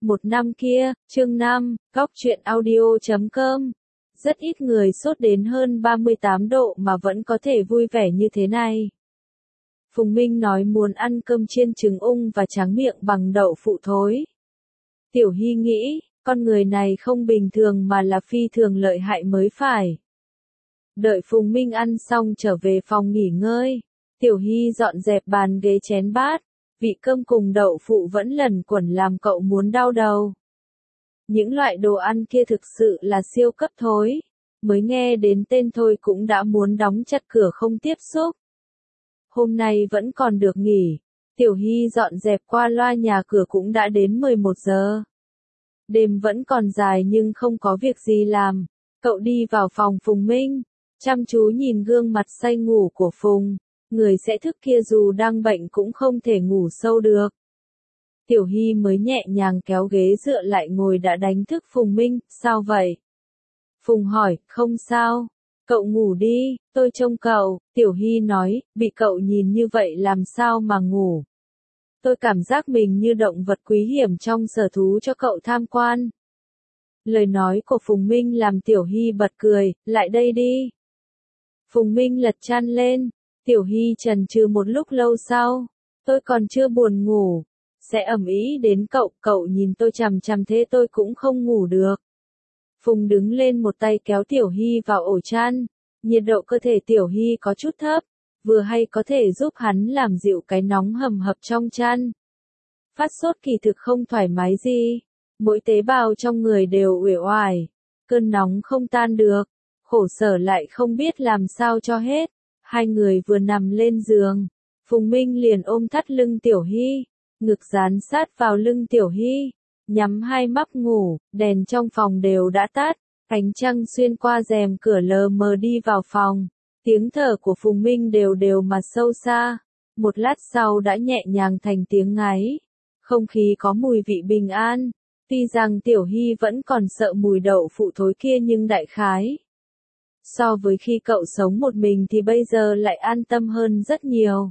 Một năm kia, chương 5, góc truyện audio.com. Rất ít người sốt đến hơn 38 độ mà vẫn có thể vui vẻ như thế này. Phùng Minh nói muốn ăn cơm chiên trứng ung và tráng miệng bằng đậu phụ thối. Tiểu Hy nghĩ, con người này không bình thường mà là phi thường lợi hại mới phải. Đợi Phùng Minh ăn xong trở về phòng nghỉ ngơi, Tiểu Hy dọn dẹp bàn ghế chén bát, vị cơm cùng đậu phụ vẫn lẩn quẩn làm cậu muốn đau đầu. Những loại đồ ăn kia thực sự là siêu cấp thối, mới nghe đến tên thôi cũng đã muốn đóng chặt cửa không tiếp xúc. Hôm nay vẫn còn được nghỉ, Tiểu Hy dọn dẹp qua loa nhà cửa cũng đã đến 11 giờ. Đêm vẫn còn dài nhưng không có việc gì làm, cậu đi vào phòng Phùng Minh, chăm chú nhìn gương mặt say ngủ của Phùng, người sẽ thức kia dù đang bệnh cũng không thể ngủ sâu được. Tiểu Hy mới nhẹ nhàng kéo ghế dựa lại ngồi đã đánh thức Phùng Minh, sao vậy? Phùng hỏi, không sao, cậu ngủ đi, tôi trông cậu, Tiểu Hy nói, bị cậu nhìn như vậy làm sao mà ngủ. Tôi cảm giác mình như động vật quý hiểm trong sở thú cho cậu tham quan. Lời nói của Phùng Minh làm Tiểu Hy bật cười, lại đây đi. Phùng Minh lật chăn lên, Tiểu Hy chần chừ một lúc lâu sau, tôi còn chưa buồn ngủ, sẽ ầm ĩ đến cậu nhìn tôi chằm chằm thế tôi cũng không ngủ được. Phùng đứng lên một tay kéo Tiểu Hy vào ổ chăn, nhiệt độ cơ thể Tiểu Hy có chút thấp, vừa hay có thể giúp hắn làm dịu cái nóng hầm hập trong chăn. Phát sốt kỳ thực không thoải mái gì, mỗi tế bào trong người đều uể oải, cơn nóng không tan được, khổ sở lại không biết làm sao cho hết. Hai người vừa nằm lên giường, Phùng Minh liền ôm thắt lưng Tiểu Hy, ngực dán sát vào lưng Tiểu Hy, nhắm hai mắt ngủ, đèn trong phòng đều đã tắt, ánh trăng xuyên qua rèm cửa lờ mờ đi vào phòng, tiếng thở của Phùng Minh đều đều mà sâu xa, một lát sau đã nhẹ nhàng thành tiếng ngáy, không khí có mùi vị bình an, tuy rằng Tiểu Hy vẫn còn sợ mùi đậu phụ thối kia nhưng đại khái. So với khi cậu sống một mình thì bây giờ lại an tâm hơn rất nhiều.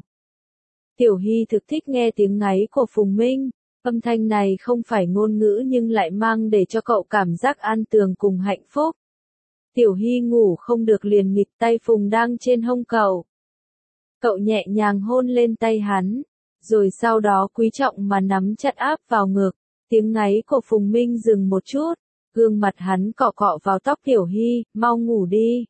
Tiểu Hy thực thích nghe tiếng ngáy của Phùng Minh, âm thanh này không phải ngôn ngữ nhưng lại mang để cho cậu cảm giác an tường cùng hạnh phúc. Tiểu Hy ngủ không được liền nghịch tay Phùng đang trên hông cậu. Cậu nhẹ nhàng hôn lên tay hắn, rồi sau đó quý trọng mà nắm chặt áp vào ngực, tiếng ngáy của Phùng Minh dừng một chút. Gương mặt hắn cọ cọ vào tóc Tiểu Hy, mau ngủ đi.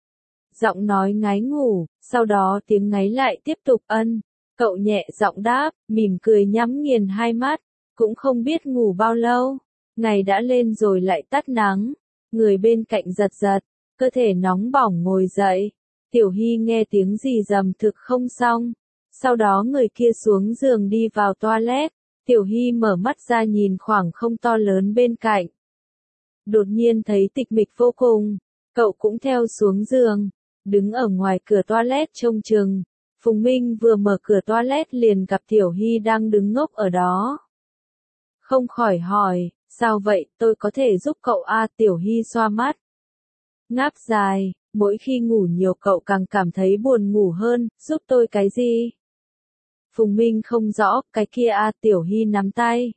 Giọng nói ngáy ngủ, sau đó tiếng ngáy lại tiếp tục ân. Cậu nhẹ giọng đáp, mỉm cười nhắm nghiền hai mắt, cũng không biết ngủ bao lâu. Ngày đã lên rồi lại tắt nắng, người bên cạnh giật giật, cơ thể nóng bỏng ngồi dậy. Tiểu Hy nghe tiếng gì rầm thực không xong. Sau đó người kia xuống giường đi vào toilet. Tiểu Hy mở mắt ra nhìn khoảng không to lớn bên cạnh. Đột nhiên thấy tịch mịch vô cùng, cậu cũng theo xuống giường, đứng ở ngoài cửa toilet trông chừng. Phùng Minh vừa mở cửa toilet liền gặp Tiểu Hy đang đứng ngốc ở đó. Không khỏi hỏi, sao vậy, tôi có thể giúp cậu à? Tiểu Hy xoa mắt. Ngáp dài, mỗi khi ngủ nhiều cậu càng cảm thấy buồn ngủ hơn, giúp tôi cái gì? Phùng Minh không rõ, cái kia à? Tiểu Hy nắm tay.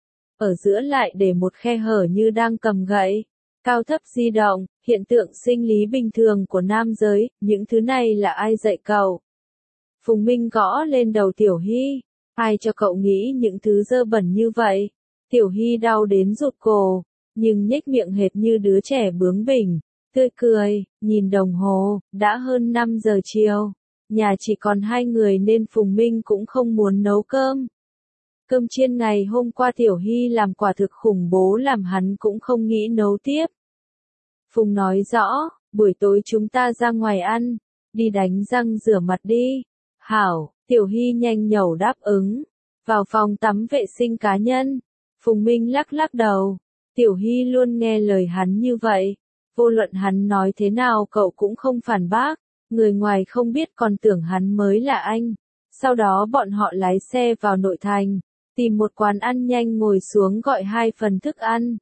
Ở giữa lại để một khe hở như đang cầm gậy, cao thấp di động, hiện tượng sinh lý bình thường của nam giới, những thứ này là ai dạy cậu? Phùng Minh gõ lên đầu Tiểu Hy, ai cho cậu nghĩ những thứ dơ bẩn như vậy? Tiểu Hy đau đến rụt cổ, nhưng nhếch miệng hệt như đứa trẻ bướng bỉnh, tươi cười, nhìn đồng hồ, đã hơn 5 giờ chiều, nhà chỉ còn hai người nên Phùng Minh cũng không muốn nấu cơm. Cơm chiên ngày hôm qua Tiểu Hy làm quả thực khủng bố làm hắn cũng không nghĩ nấu tiếp. Phùng nói rõ, buổi tối chúng ta ra ngoài ăn, đi đánh răng rửa mặt đi. Hảo, Tiểu Hy nhanh nhẩu đáp ứng. Vào phòng tắm vệ sinh cá nhân. Phùng Minh lắc lắc đầu. Tiểu Hy luôn nghe lời hắn như vậy. Vô luận hắn nói thế nào cậu cũng không phản bác. Người ngoài không biết còn tưởng hắn mới là anh. Sau đó bọn họ lái xe vào nội thành. Tìm một quán ăn nhanh ngồi xuống gọi 2 phần thức ăn.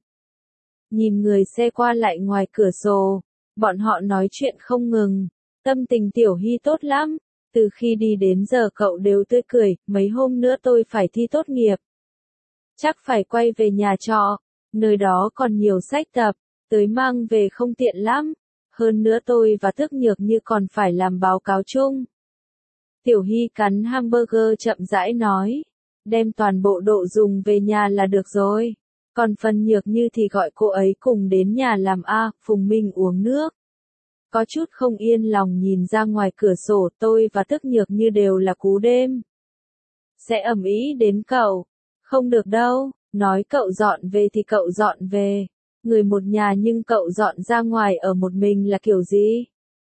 Nhìn người xe qua lại ngoài cửa sổ, bọn họ nói chuyện không ngừng. Tâm tình Tiểu Hy tốt lắm, từ khi đi đến giờ cậu đều tươi cười, mấy hôm nữa tôi phải thi tốt nghiệp. chắc phải quay về nhà trọ, nơi đó còn nhiều sách tập, tới mang về không tiện lắm. Hơn nữa tôi và Tức Nhược Như còn phải làm báo cáo chung. Tiểu Hy cắn hamburger chậm rãi nói, đem toàn bộ đồ dùng về nhà là được rồi. Còn phần Nhược Như thì gọi cô ấy cùng đến nhà làm a. Phùng Minh uống nước. Có chút không yên lòng nhìn ra ngoài cửa sổ, tôi và Tức Nhược Như đều là cú đêm. Sẽ ầm ĩ đến cậu. Không được đâu, nói cậu dọn về thì cậu dọn về. Người một nhà nhưng cậu dọn ra ngoài ở một mình là kiểu gì?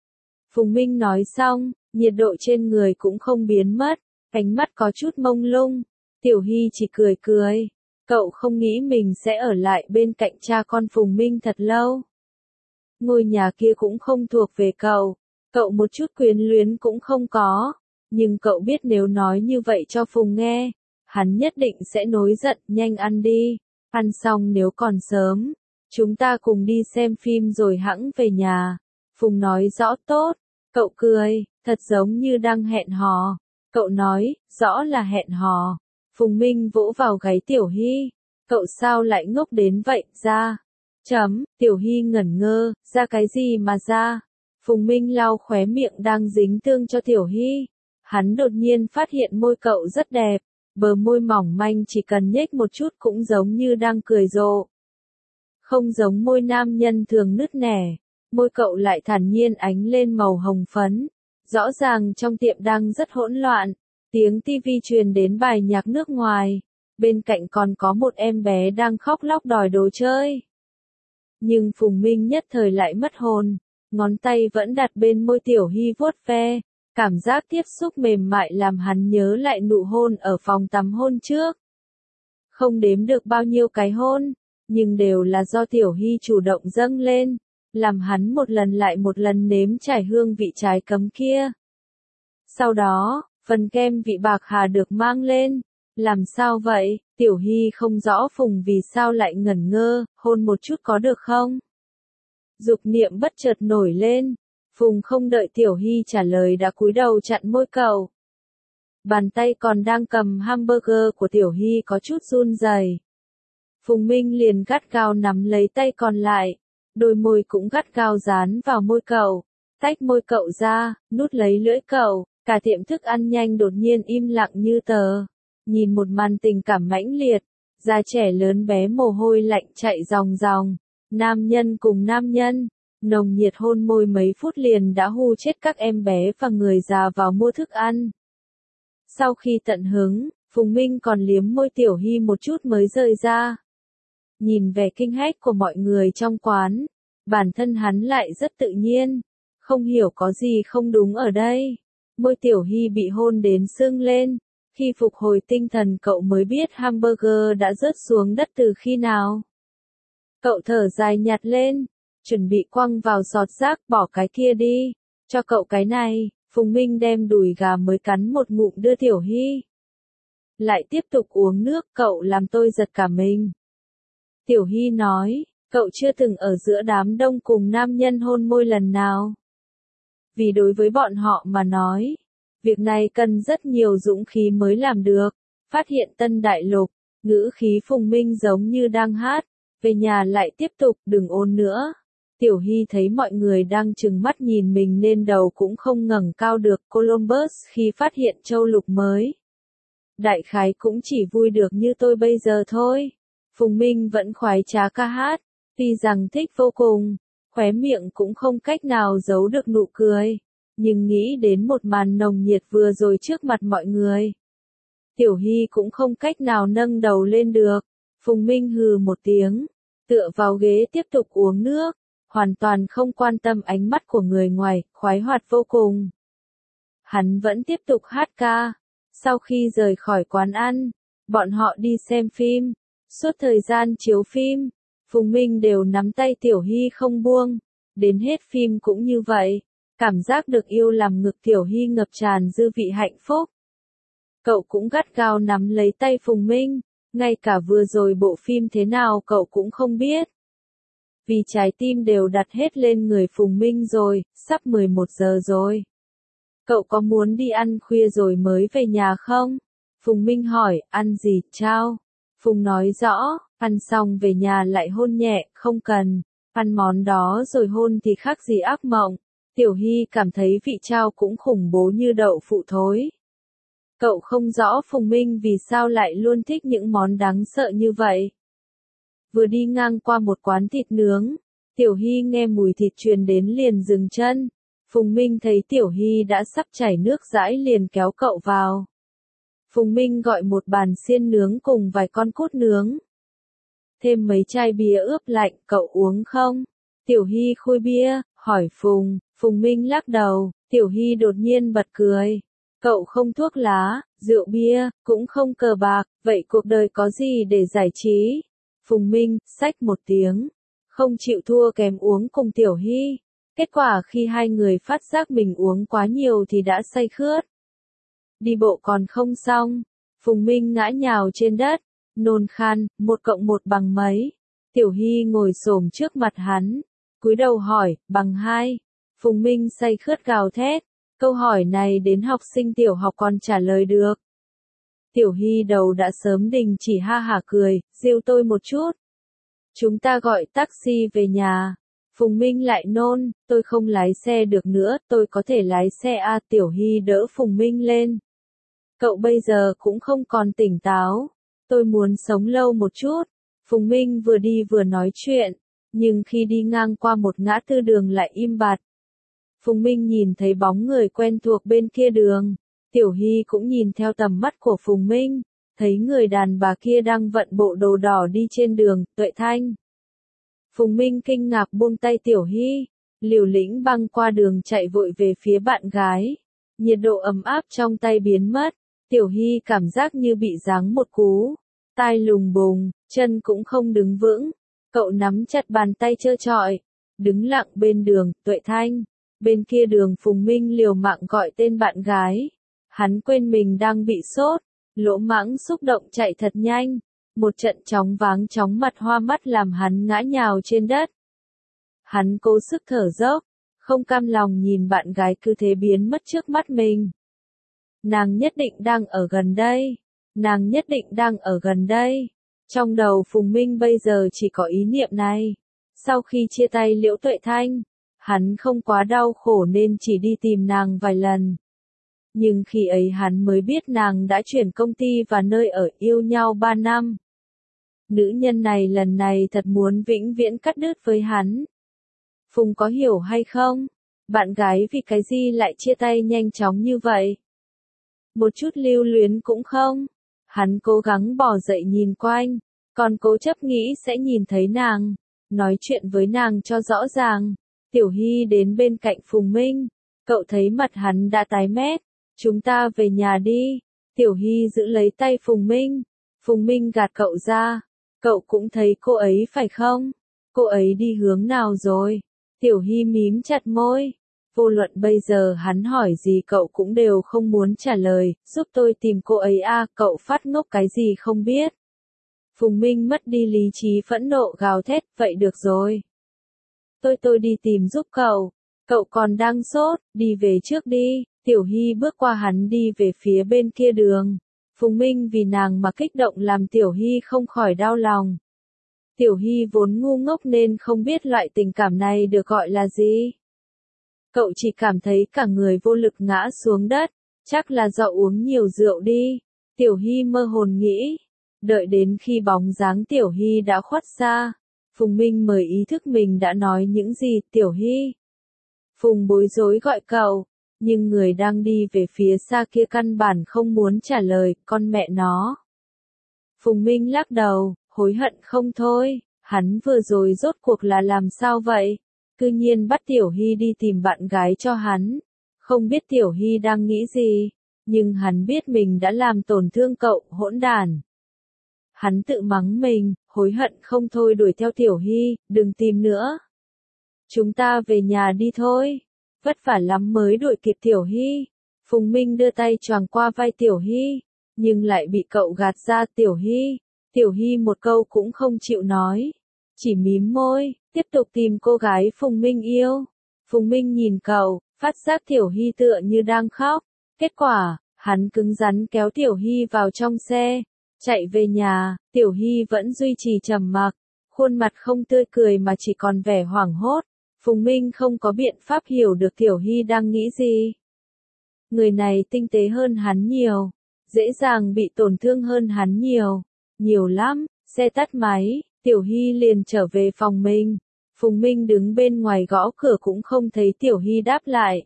Phùng Minh nói xong, nhiệt độ trên người cũng không biến mất, ánh mắt có chút mông lung. Tiểu Hy chỉ cười cười. Cậu không nghĩ mình sẽ ở lại bên cạnh cha con Phùng Minh thật lâu. Ngôi nhà kia cũng không thuộc về cậu. Cậu một chút quyến luyến cũng không có. Nhưng cậu biết nếu nói như vậy cho Phùng nghe, hắn nhất định sẽ nổi giận. Nhanh ăn đi. Ăn xong nếu còn sớm, chúng ta cùng đi xem phim rồi hẵng về nhà. Phùng nói rõ tốt. Cậu cười, thật giống như đang hẹn hò. Cậu nói, rõ là hẹn hò. Phùng Minh vỗ vào gáy Tiểu Hy. Cậu sao lại ngốc đến vậy, ra? Tiểu Hy ngẩn ngơ, ra cái gì mà ra? Phùng Minh lau khóe miệng đang dính tương cho Tiểu Hy. Hắn đột nhiên phát hiện môi cậu rất đẹp. Bờ môi mỏng manh chỉ cần nhếch một chút cũng giống như đang cười rộ. Không giống môi nam nhân thường nứt nẻ. Môi cậu lại thản nhiên ánh lên màu hồng phấn. Rõ ràng trong tiệm đang rất hỗn loạn. Tiếng tivi truyền đến bài nhạc nước ngoài. Bên cạnh còn có một em bé đang khóc lóc đòi đồ chơi. Nhưng Phùng Minh nhất thời lại mất hồn. Ngón tay vẫn đặt bên môi Tiểu Hy vuốt ve. Cảm giác tiếp xúc mềm mại làm hắn nhớ lại nụ hôn ở phòng tắm hôn trước. Không đếm được bao nhiêu cái hôn, nhưng đều là do Tiểu Hy chủ động dâng lên. Làm hắn một lần lại một lần nếm trải hương vị trái cấm kia. Sau đó, phần kem vị bạc hà được mang lên. Làm sao vậy? Tiểu Hy không rõ Phùng vì sao lại ngẩn ngơ, hôn một chút có được không? Dục niệm bất chợt nổi lên. Phùng không đợi Tiểu Hy trả lời đã cúi đầu chặn môi cậu. Bàn tay còn đang cầm hamburger của Tiểu Hy có chút run rẩy. Phùng Minh liền gắt gao nắm lấy tay còn lại. Đôi môi cũng gắt gao dán vào môi cậu. Tách môi cậu ra, nút lấy lưỡi cậu. Cả tiệm thức ăn nhanh đột nhiên im lặng như tờ. Nhìn một màn tình cảm mãnh liệt. Già trẻ lớn bé mồ hôi lạnh chạy ròng ròng. Nam nhân cùng nam nhân. Nồng nhiệt hôn môi mấy phút liền đã hù chết các em bé và người già vào mua thức ăn. Sau khi tận hứng, Phùng Minh còn liếm môi Tiểu Hy một chút mới rời ra. Nhìn vẻ kinh hách của mọi người trong quán, bản thân hắn lại rất tự nhiên. Không hiểu có gì không đúng ở đây. Môi Tiểu Hy bị hôn đến sưng lên. Khi phục hồi tinh thần cậu mới biết hamburger đã rớt xuống đất từ khi nào. Cậu thở dài nhặt lên. Chuẩn bị quăng vào sọt rác, bỏ cái kia đi. Cho cậu cái này. Phùng Minh đem đùi gà mới cắn một ngụm đưa Tiểu Hy. Lại tiếp tục uống nước, cậu làm tôi giật cả mình. Tiểu Hy nói, cậu chưa từng ở giữa đám đông cùng nam nhân hôn môi lần nào. Vì đối với bọn họ mà nói, việc này cần rất nhiều dũng khí mới làm được. Phát hiện tân đại lục, ngữ khí Phùng Minh giống như đang hát. Về nhà lại tiếp tục, đừng ôn nữa. Tiểu Hy thấy mọi người đang trừng mắt nhìn mình nên đầu cũng không ngẩng cao được. Columbus khi phát hiện châu lục mới. Đại khái cũng chỉ vui được như tôi bây giờ thôi. Phùng Minh vẫn khoái trá ca hát. Tuy rằng thích vô cùng, khóe miệng cũng không cách nào giấu được nụ cười. Nhưng nghĩ đến một màn nồng nhiệt vừa rồi trước mặt mọi người. Tiểu Hy cũng không cách nào nâng đầu lên được. Phùng Minh hừ một tiếng. Tựa vào ghế tiếp tục uống nước. Hoàn toàn không quan tâm ánh mắt của người ngoài, khoái hoạt vô cùng. Hắn vẫn tiếp tục hát ca. Sau khi rời khỏi quán ăn, bọn họ đi xem phim. Suốt thời gian chiếu phim, Phùng Minh đều nắm tay Tiểu Hy không buông. Đến hết phim cũng như vậy. Cảm giác được yêu làm ngực Tiểu Hy ngập tràn dư vị hạnh phúc. Cậu cũng gắt gao nắm lấy tay Phùng Minh. Ngay cả vừa rồi bộ phim thế nào cậu cũng không biết. Vì trái tim đều đặt hết lên người Phùng Minh rồi, sắp 11 giờ rồi. Cậu có muốn đi ăn khuya rồi mới về nhà không? Phùng Minh hỏi, ăn gì, chao? Phùng nói rõ, ăn xong về nhà lại hôn nhẹ, không cần, ăn món đó rồi hôn thì khác gì ác mộng. Tiểu Hy cảm thấy vị chao cũng khủng bố như đậu phụ thối. Cậu không rõ Phùng Minh vì sao lại luôn thích những món đáng sợ như vậy. Vừa đi ngang qua một quán thịt nướng, Tiểu Hy nghe mùi thịt truyền đến liền dừng chân. Phùng Minh thấy Tiểu Hy đã sắp chảy nước dãi liền kéo cậu vào. Phùng Minh gọi một bàn xiên nướng cùng vài con cút nướng. Thêm mấy chai bia ướp lạnh, cậu uống không? Tiểu Hy khui bia, hỏi Phùng. Phùng Minh lắc đầu. Tiểu Hy đột nhiên bật cười. Cậu không thuốc lá, rượu bia, cũng không cờ bạc, vậy cuộc đời có gì để giải trí? Phùng Minh, xách một tiếng. Không chịu thua kém uống cùng Tiểu Hy. Kết quả khi hai người phát giác mình uống quá nhiều thì đã say khướt. Đi bộ còn không xong. Phùng Minh ngã nhào trên đất. Nôn khan, 1 + 1 bằng mấy? Tiểu Hy ngồi xổm trước mặt hắn. Cúi đầu hỏi, bằng 2. Phùng Minh say khướt gào thét. Câu hỏi này đến học sinh tiểu học còn trả lời được. Tiểu Hy đầu đã sớm đình chỉ ha hả cười, giễu tôi một chút. Chúng ta gọi taxi về nhà. Phùng Minh lại nôn, tôi không lái xe được nữa, tôi có thể lái xe à? Tiểu Hy đỡ Phùng Minh lên. Cậu bây giờ cũng không còn tỉnh táo. Tôi muốn sống lâu một chút. Phùng Minh vừa đi vừa nói chuyện, nhưng khi đi ngang qua một ngã tư đường lại im bặt. Phùng Minh nhìn thấy bóng người quen thuộc bên kia đường. Tiểu Hy cũng nhìn theo tầm mắt của Phùng Minh, thấy người đàn bà kia đang vận bộ đồ đỏ đi trên đường, Tuệ Thanh. Phùng Minh kinh ngạc buông tay Tiểu Hy, liều lĩnh băng qua đường chạy vội về phía bạn gái. Nhiệt độ ấm áp trong tay biến mất, Tiểu Hy cảm giác như bị giáng một cú, tai lùng bùng, chân cũng không đứng vững. Cậu nắm chặt bàn tay trơ trọi, đứng lặng bên đường, Tuệ Thanh. Bên kia đường Phùng Minh liều mạng gọi tên bạn gái. Hắn quên mình đang bị sốt, lỗ mãng xúc động chạy thật nhanh. Một trận chóng váng chóng mặt hoa mắt làm hắn ngã nhào trên đất. Hắn cố sức thở dốc, không cam lòng nhìn bạn gái cứ thế biến mất trước mắt mình. Nàng nhất định đang ở gần đây. Nàng nhất định đang ở gần đây. Trong đầu Phùng Minh bây giờ chỉ có ý niệm này. Sau khi chia tay Liễu Tuệ Thanh, hắn không quá đau khổ nên chỉ đi tìm nàng vài lần. Nhưng khi ấy hắn mới biết nàng đã chuyển công ty và nơi ở, yêu nhau 3 năm. Nữ nhân này lần này thật muốn vĩnh viễn cắt đứt với hắn. Phùng có hiểu hay không? Bạn gái vì cái gì lại chia tay nhanh chóng như vậy? Một chút lưu luyến cũng không. Hắn cố gắng bò dậy nhìn quanh, còn cố chấp nghĩ sẽ nhìn thấy nàng, nói chuyện với nàng cho rõ ràng. Tiểu Hy đến bên cạnh Phùng Minh, cậu thấy mặt hắn đã tái mét. Chúng ta về nhà đi. Tiểu Hy giữ lấy tay Phùng Minh. Phùng Minh gạt cậu ra. Cậu cũng thấy cô ấy phải không? Cô ấy đi hướng nào rồi? Tiểu Hy mím chặt môi. Vô luận bây giờ hắn hỏi gì cậu cũng đều không muốn trả lời. Giúp tôi tìm cô ấy à? Cậu phát ngốc cái gì không biết. Phùng Minh mất đi lý trí phẫn nộ gào thét. Vậy được rồi. Tôi đi tìm giúp cậu. Cậu còn đang sốt, đi về trước đi. Tiểu Hy bước qua hắn đi về phía bên kia đường. Phùng Minh vì nàng mà kích động làm Tiểu Hy không khỏi đau lòng. Tiểu Hy vốn ngu ngốc nên không biết loại tình cảm này được gọi là gì. Cậu chỉ cảm thấy cả người vô lực ngã xuống đất, chắc là do uống nhiều rượu đi. Tiểu Hy mơ hồn nghĩ. Đợi đến khi bóng dáng Tiểu Hy đã khuất xa, Phùng Minh mới ý thức mình đã nói những gì. Tiểu Hy. Phùng bối rối gọi cậu. Nhưng người đang đi về phía xa kia căn bản không muốn trả lời, con mẹ nó. Phùng Minh lắc đầu, hối hận không thôi, hắn vừa rồi rốt cuộc là làm sao vậy? Cư nhiên bắt Tiểu Hy đi tìm bạn gái cho hắn. Không biết Tiểu Hy đang nghĩ gì, nhưng hắn biết mình đã làm tổn thương cậu, hỗn đản. Hắn tự mắng mình, hối hận không thôi đuổi theo Tiểu Hy, đừng tìm nữa. Chúng ta về nhà đi thôi. Vất vả lắm mới đuổi kịp Tiểu Hy. Phùng Minh đưa tay choàng qua vai Tiểu Hy, nhưng lại bị cậu gạt ra. Tiểu Hy. Tiểu Hy một câu cũng không chịu nói, chỉ mím môi, tiếp tục tìm cô gái Phùng Minh yêu. Phùng Minh nhìn cậu, phát giác Tiểu Hy tựa như đang khóc. Kết quả, hắn cứng rắn kéo Tiểu Hy vào trong xe. Chạy về nhà, Tiểu Hy vẫn duy trì trầm mặc, khuôn mặt không tươi cười mà chỉ còn vẻ hoảng hốt. Phùng Minh không có biện pháp hiểu được Tiểu Hy đang nghĩ gì. Người này tinh tế hơn hắn nhiều, dễ dàng bị tổn thương hơn hắn nhiều, nhiều lắm. Xe tắt máy, Tiểu Hy liền trở về phòng mình. Phùng Minh đứng bên ngoài gõ cửa cũng không thấy Tiểu Hy đáp lại.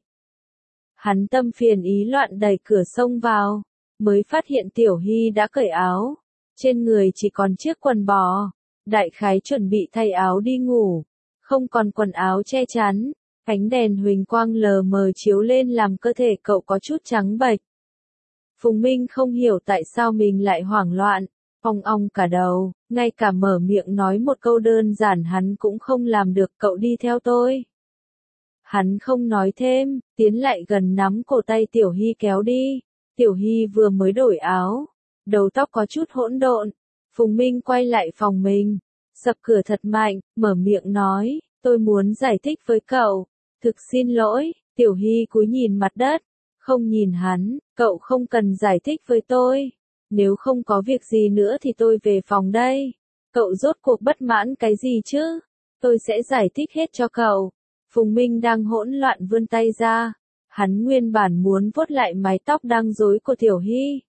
Hắn tâm phiền ý loạn đẩy cửa xông vào, mới phát hiện Tiểu Hy đã cởi áo, trên người chỉ còn chiếc quần bò, đại khái chuẩn bị thay áo đi ngủ, không còn quần áo che chắn, ánh đèn huỳnh quang lờ mờ chiếu lên làm cơ thể cậu có chút trắng bệch. Phùng Minh không hiểu tại sao mình lại hoảng loạn, ong ong cả đầu, ngay cả mở miệng nói một câu đơn giản hắn cũng không làm được. Cậu đi theo tôi. Hắn không nói thêm, tiến lại gần nắm cổ tay Tiểu Hy kéo đi. Tiểu Hy vừa mới đổi áo, đầu tóc có chút hỗn độn. Phùng Minh quay lại phòng mình, sập cửa thật mạnh, mở miệng nói, tôi muốn giải thích với cậu. Thực xin lỗi. Tiểu Hy cúi nhìn mặt đất, không nhìn hắn, cậu không cần giải thích với tôi. Nếu không có việc gì nữa thì tôi về phòng đây. Cậu rốt cuộc bất mãn cái gì chứ? Tôi sẽ giải thích hết cho cậu. Phùng Minh đang hỗn loạn vươn tay ra. Hắn nguyên bản muốn vuốt lại mái tóc đang rối của Tiểu Hy.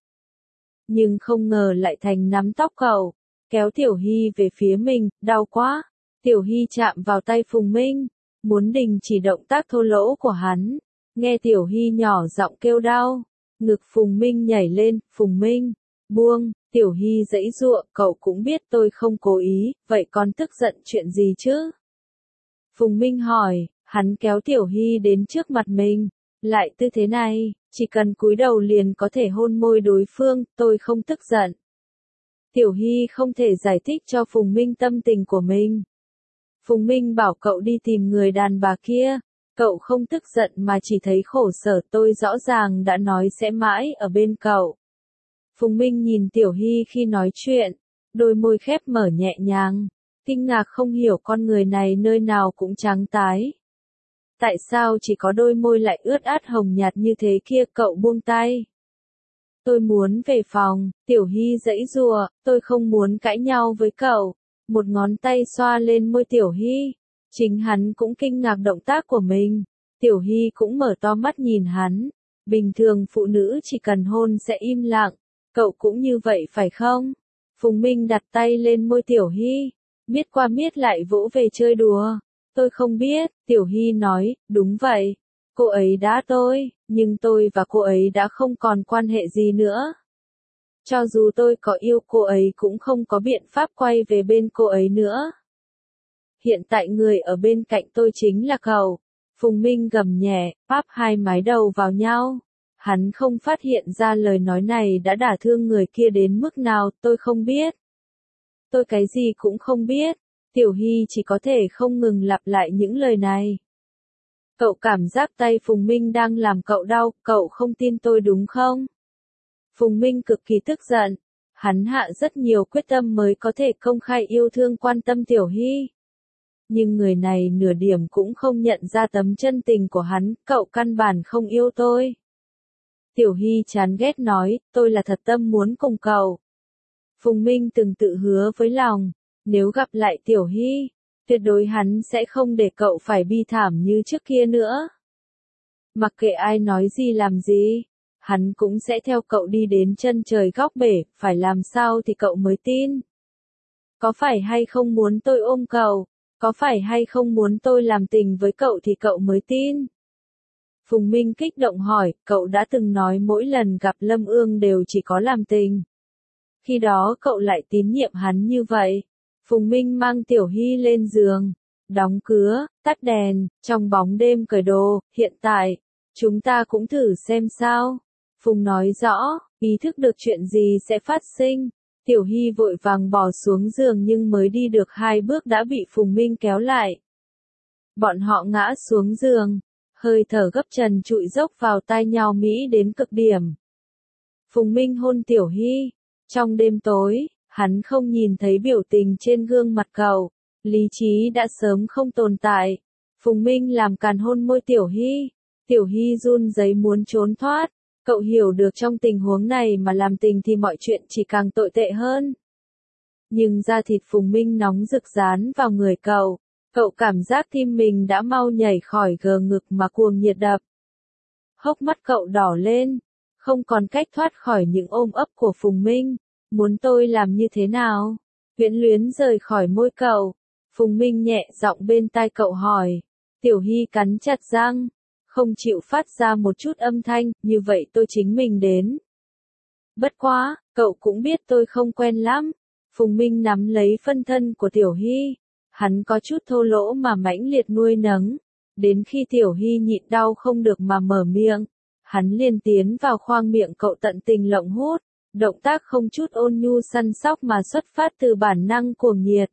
Nhưng không ngờ lại thành nắm tóc cậu. Kéo Tiểu Hy về phía mình, đau quá. Tiểu Hy chạm vào tay Phùng Minh, muốn đình chỉ động tác thô lỗ của hắn. Nghe Tiểu Hy nhỏ giọng kêu đau. Ngực Phùng Minh nhảy lên, Phùng Minh. Buông. Tiểu Hy giãy giụa, cậu cũng biết tôi không cố ý, vậy con tức giận chuyện gì chứ? Phùng Minh hỏi, hắn kéo Tiểu Hy đến trước mặt mình, lại tư thế này, chỉ cần cúi đầu liền có thể hôn môi đối phương, tôi không tức giận. Tiểu Hy không thể giải thích cho Phùng Minh tâm tình của mình. Phùng Minh bảo cậu đi tìm người đàn bà kia, cậu không tức giận mà chỉ thấy khổ sở, tôi rõ ràng đã nói sẽ mãi ở bên cậu. Phùng Minh nhìn Tiểu Hy khi nói chuyện, đôi môi khép mở nhẹ nhàng, kinh ngạc không hiểu con người này nơi nào cũng trắng tái. Tại sao chỉ có đôi môi lại ướt át hồng nhạt như thế kia? Cậu buông tay. Tôi muốn về phòng. Tiểu Hy giãy giụa, tôi không muốn cãi nhau với cậu. Một ngón tay xoa lên môi Tiểu Hy. Chính hắn cũng kinh ngạc động tác của mình. Tiểu Hy cũng mở to mắt nhìn hắn. Bình thường phụ nữ chỉ cần hôn sẽ im lặng. Cậu cũng như vậy phải không? Phùng Minh đặt tay lên môi Tiểu Hy, miết qua miết lại vỗ về chơi đùa. Tôi không biết. Tiểu Hy nói, đúng vậy. Cô ấy đã tôi, nhưng tôi và cô ấy đã không còn quan hệ gì nữa. Cho dù tôi có yêu cô ấy cũng không có biện pháp quay về bên cô ấy nữa. Hiện tại người ở bên cạnh tôi chính là cậu. Phùng Minh gầm nhẹ, áp hai mái đầu vào nhau. Hắn không phát hiện ra lời nói này đã đả thương người kia đến mức nào, tôi không biết. Tôi cái gì cũng không biết. Tiểu Hy chỉ có thể không ngừng lặp lại những lời này. Cậu cảm giác tay Phùng Minh đang làm cậu đau, cậu không tin tôi đúng không? Phùng Minh cực kỳ tức giận. Hắn hạ rất nhiều quyết tâm mới có thể công khai yêu thương quan tâm Tiểu Hy. Nhưng người này nửa điểm cũng không nhận ra tấm chân tình của hắn, cậu căn bản không yêu tôi. Tiểu Hy chán ghét nói, tôi là thật tâm muốn cùng cậu. Phùng Minh từng tự hứa với lòng, nếu gặp lại Tiểu Hy, tuyệt đối hắn sẽ không để cậu phải bi thảm như trước kia nữa. Mặc kệ ai nói gì làm gì, hắn cũng sẽ theo cậu đi đến chân trời góc bể, phải làm sao thì cậu mới tin. Có phải hay không muốn tôi ôm cậu, có phải hay không muốn tôi làm tình với cậu thì cậu mới tin. Phùng Minh kích động hỏi, cậu đã từng nói mỗi lần gặp Lâm Ương đều chỉ có làm tình. Khi đó cậu lại tín nhiệm hắn như vậy. Phùng Minh mang Tiểu Hy lên giường, đóng cửa, tắt đèn, trong bóng đêm cởi đồ, hiện tại, chúng ta cũng thử xem sao. Phùng nói rõ, ý thức được chuyện gì sẽ phát sinh. Tiểu Hy vội vàng bò xuống giường nhưng mới đi được 2 bước đã bị Phùng Minh kéo lại. Bọn họ ngã xuống giường, hơi thở gấp trần trụi dốc vào tai nhau mỹ đến cực điểm. Phùng Minh hôn Tiểu Hy. Trong đêm tối, hắn không nhìn thấy biểu tình trên gương mặt cậu. Lý trí đã sớm không tồn tại. Phùng Minh làm càn hôn môi Tiểu Hy. Tiểu Hy run rẩy muốn trốn thoát. Cậu hiểu được trong tình huống này mà làm tình thì mọi chuyện chỉ càng tồi tệ hơn. Nhưng da thịt Phùng Minh nóng rực dán vào người cậu. Cậu cảm giác tim mình đã mau nhảy khỏi gờ ngực mà cuồng nhiệt đập. Hốc mắt cậu đỏ lên, không còn cách thoát khỏi những ôm ấp của Phùng Minh. Muốn tôi làm như thế nào? Huyễn luyến rời khỏi môi cậu. Phùng Minh nhẹ giọng bên tai cậu hỏi. Tiểu Hy cắn chặt răng, không chịu phát ra một chút âm thanh, như vậy tôi chính mình đến. Bất quá, cậu cũng biết tôi không quen lắm. Phùng Minh nắm lấy phân thân của Tiểu Hy. Hắn có chút thô lỗ mà mãnh liệt nuôi nấng. Đến khi Tiểu Hy nhịn đau không được mà mở miệng, hắn liền tiến vào khoang miệng cậu tận tình lộng hút. Động tác không chút ôn nhu săn sóc mà xuất phát từ bản năng cuồng nhiệt.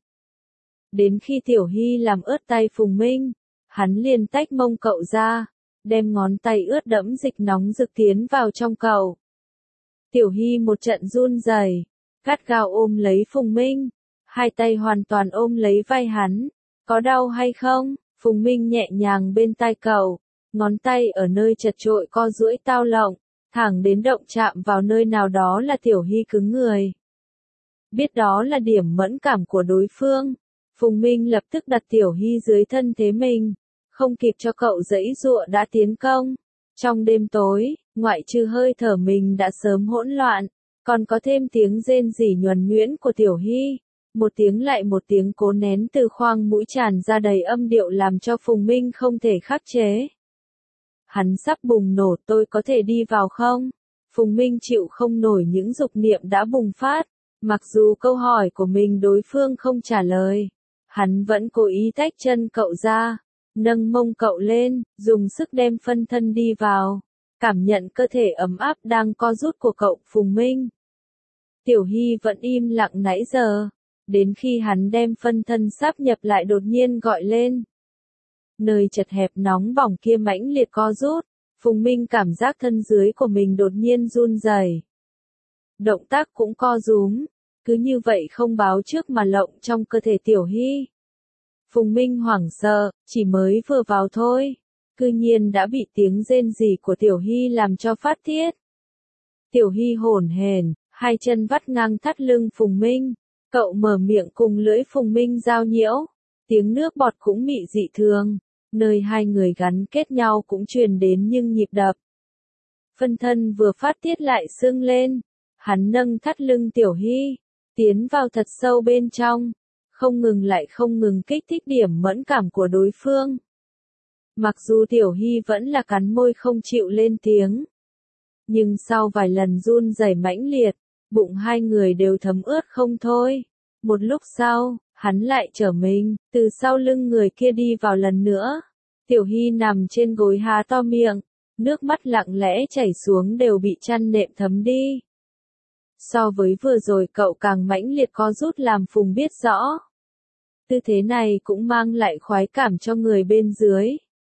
Đến khi Tiểu Hy làm ướt tay Phùng Minh, hắn liền tách mông cậu ra, đem ngón tay ướt đẫm dịch nóng rực tiến vào trong cậu. Tiểu Hy một trận run rẩy, gắt gao ôm lấy Phùng Minh, hai tay hoàn toàn ôm lấy vai hắn. Có đau hay không? Phùng Minh nhẹ nhàng bên tai cậu, ngón tay ở nơi chật chội co duỗi tao lộng, thẳng đến động chạm vào nơi nào đó là Tiểu Hy cứng người. Biết đó là điểm mẫn cảm của đối phương, Phùng Minh lập tức đặt Tiểu Hy dưới thân thế mình, không kịp cho cậu giãy giụa đã tiến công. Trong đêm tối, ngoại trừ hơi thở mình đã sớm hỗn loạn, còn có thêm tiếng rên rỉ nhuần nhuyễn của Tiểu Hy. Một tiếng lại một tiếng cố nén từ khoang mũi tràn ra đầy âm điệu làm cho Phùng Minh không thể khắc chế. Hắn sắp bùng nổ, tôi có thể đi vào không? Phùng Minh chịu không nổi những dục niệm đã bùng phát. Mặc dù câu hỏi của mình đối phương không trả lời, hắn vẫn cố ý tách chân cậu ra, nâng mông cậu lên, dùng sức đem phân thân đi vào, cảm nhận cơ thể ấm áp đang co rút của cậu Phùng Minh. Tiểu Hy vẫn im lặng nãy giờ, đến khi hắn đem phân thân sáp nhập lại đột nhiên gọi lên. Nơi chật hẹp nóng bỏng kia mãnh liệt co rút, Phùng Minh cảm giác thân dưới của mình đột nhiên run rẩy. Động tác cũng co rúm, cứ như vậy không báo trước mà lộng trong cơ thể Tiểu Hy. Phùng Minh hoảng sợ, chỉ mới vừa vào thôi, cư nhiên đã bị tiếng rên rỉ của Tiểu Hy làm cho phát tiết. Tiểu Hy hổn hển, hai chân vắt ngang thắt lưng Phùng Minh, cậu mở miệng cùng lưỡi Phùng Minh giao nhiễu, tiếng nước bọt cũng mị dị thường, nơi hai người gắn kết nhau cũng truyền đến nhưng nhịp đập. Phân thân vừa phát tiết lại sưng lên, hắn nâng thắt lưng Tiểu Hy, tiến vào thật sâu bên trong, không ngừng kích thích điểm mẫn cảm của đối phương. Mặc dù Tiểu Hy vẫn là cắn môi không chịu lên tiếng, nhưng sau vài lần run rẩy mãnh liệt, bụng hai người đều thấm ướt không thôi. Một lúc sau, hắn lại trở mình, từ sau lưng người kia đi vào lần nữa. Tiểu Hy nằm trên gối há to miệng, nước mắt lặng lẽ chảy xuống đều bị chăn nệm thấm đi. So với vừa rồi cậu càng mãnh liệt co rút làm Phùng biết rõ. Tư thế này cũng mang lại khoái cảm cho người bên dưới.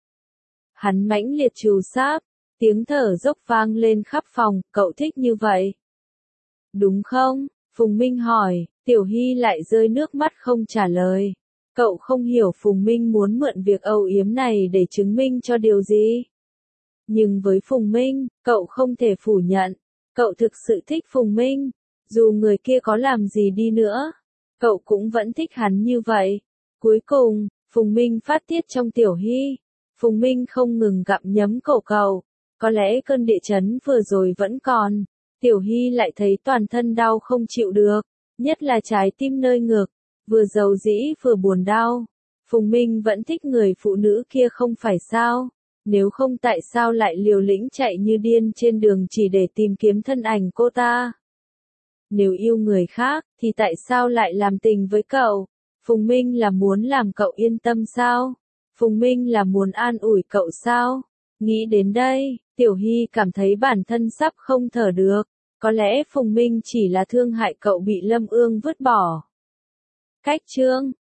Hắn mãnh liệt trù sáp, tiếng thở dốc vang lên khắp phòng, cậu thích như vậy. Đúng không? Phùng Minh hỏi, Tiểu Hy lại rơi nước mắt không trả lời. Cậu không hiểu Phùng Minh muốn mượn việc âu yếm này để chứng minh cho điều gì. Nhưng với Phùng Minh, cậu không thể phủ nhận. Cậu thực sự thích Phùng Minh. Dù người kia có làm gì đi nữa, cậu cũng vẫn thích hắn như vậy. Cuối cùng, Phùng Minh phát tiết trong Tiểu Hy. Phùng Minh không ngừng gặm nhấm cổ cậu. Có lẽ cơn địa chấn vừa rồi vẫn còn. Tiểu Hy lại thấy toàn thân đau không chịu được. Nhất là trái tim nơi ngực. Vừa dầu dĩ vừa buồn đau. Phùng Minh vẫn thích người phụ nữ kia không phải sao? Nếu không tại sao lại liều lĩnh chạy như điên trên đường chỉ để tìm kiếm thân ảnh cô ta? Nếu yêu người khác, thì tại sao lại làm tình với cậu? Phùng Minh là muốn làm cậu yên tâm sao? Phùng Minh là muốn an ủi cậu sao? Nghĩ đến đây, Tiểu Hy cảm thấy bản thân sắp không thở được. Có lẽ Phùng Minh chỉ là thương hại cậu bị Lâm Ương vứt bỏ. Cách chương